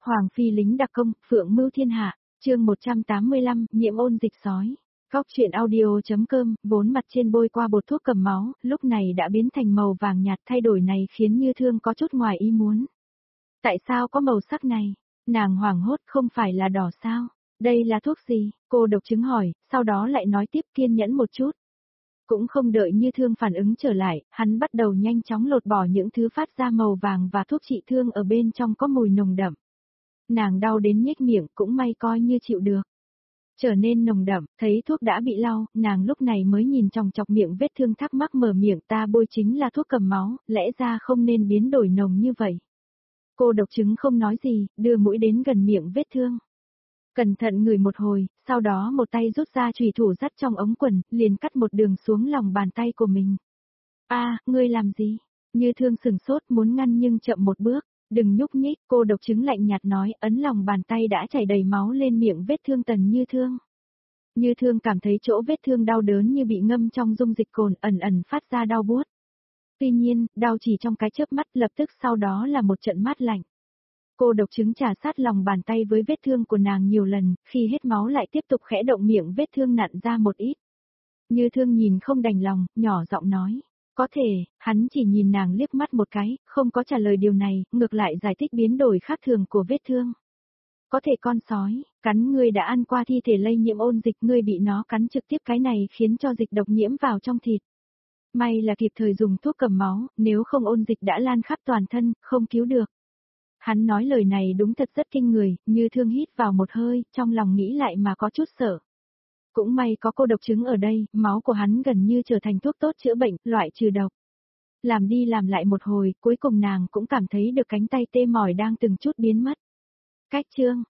Hoàng phi lính đặc công, phượng mưu thiên hạ, chương 185, nhiễm ôn dịch sói. Góc truyện audio.com, vốn mặt trên bôi qua bột thuốc cầm máu, lúc này đã biến thành màu vàng nhạt, thay đổi này khiến Như Thương có chút ngoài ý muốn. Tại sao có màu sắc này? Nàng hoảng hốt, không phải là đỏ sao? Đây là thuốc gì? Cô độc chứng hỏi, sau đó lại nói tiếp, kiên nhẫn một chút. Cũng không đợi Như Thương phản ứng trở lại, hắn bắt đầu nhanh chóng lột bỏ những thứ phát ra màu vàng và thuốc trị thương ở bên trong có mùi nồng đậm. Nàng đau đến nhếch miệng, cũng may coi như chịu được. Trở nên nồng đậm, thấy thuốc đã bị lau, nàng lúc này mới nhìn chòng chọc miệng vết thương, thắc mắc mở miệng, ta bôi chính là thuốc cầm máu, lẽ ra không nên biến đổi nồng như vậy. Cô độc chứng không nói gì, đưa mũi đến gần miệng vết thương. Cẩn thận ngửi một hồi, sau đó một tay rút ra chùy thủ dắt trong ống quần, liền cắt một đường xuống lòng bàn tay của mình. Ngươi làm gì? Như Thương sừng sốt muốn ngăn nhưng chậm một bước. Đừng nhúc nhích, cô độc chứng lạnh nhạt nói, ấn lòng bàn tay đã chảy đầy máu lên miệng vết thương Tần Như Thương. Như Thương cảm thấy chỗ vết thương đau đớn như bị ngâm trong dung dịch cồn, ẩn ẩn phát ra đau buốt. Tuy nhiên, đau chỉ trong cái chớp mắt, lập tức sau đó là một trận mát lạnh. Cô độc chứng trà sát lòng bàn tay với vết thương của nàng nhiều lần, khi hết máu lại tiếp tục khẽ động miệng vết thương nặn ra một ít. Như Thương nhìn không đành lòng, nhỏ giọng nói. Có thể, hắn chỉ nhìn nàng liếc mắt một cái, không có trả lời điều này, ngược lại giải thích biến đổi khác thường của vết thương. Có thể con sói, cắn ngươi đã ăn qua thi thể lây nhiễm ôn dịch, ngươi bị nó cắn trực tiếp, cái này khiến cho dịch độc nhiễm vào trong thịt. May là kịp thời dùng thuốc cầm máu, nếu không ôn dịch đã lan khắp toàn thân, không cứu được. Hắn nói lời này đúng thật rất kinh người, Như Thương hít vào một hơi, trong lòng nghĩ lại mà có chút sợ. Cũng may có cô độc chứng ở đây, máu của hắn gần như trở thành thuốc tốt chữa bệnh, loại trừ độc. Làm đi làm lại một hồi, cuối cùng nàng cũng cảm thấy được cánh tay tê mỏi đang từng chút biến mất. Cách chương,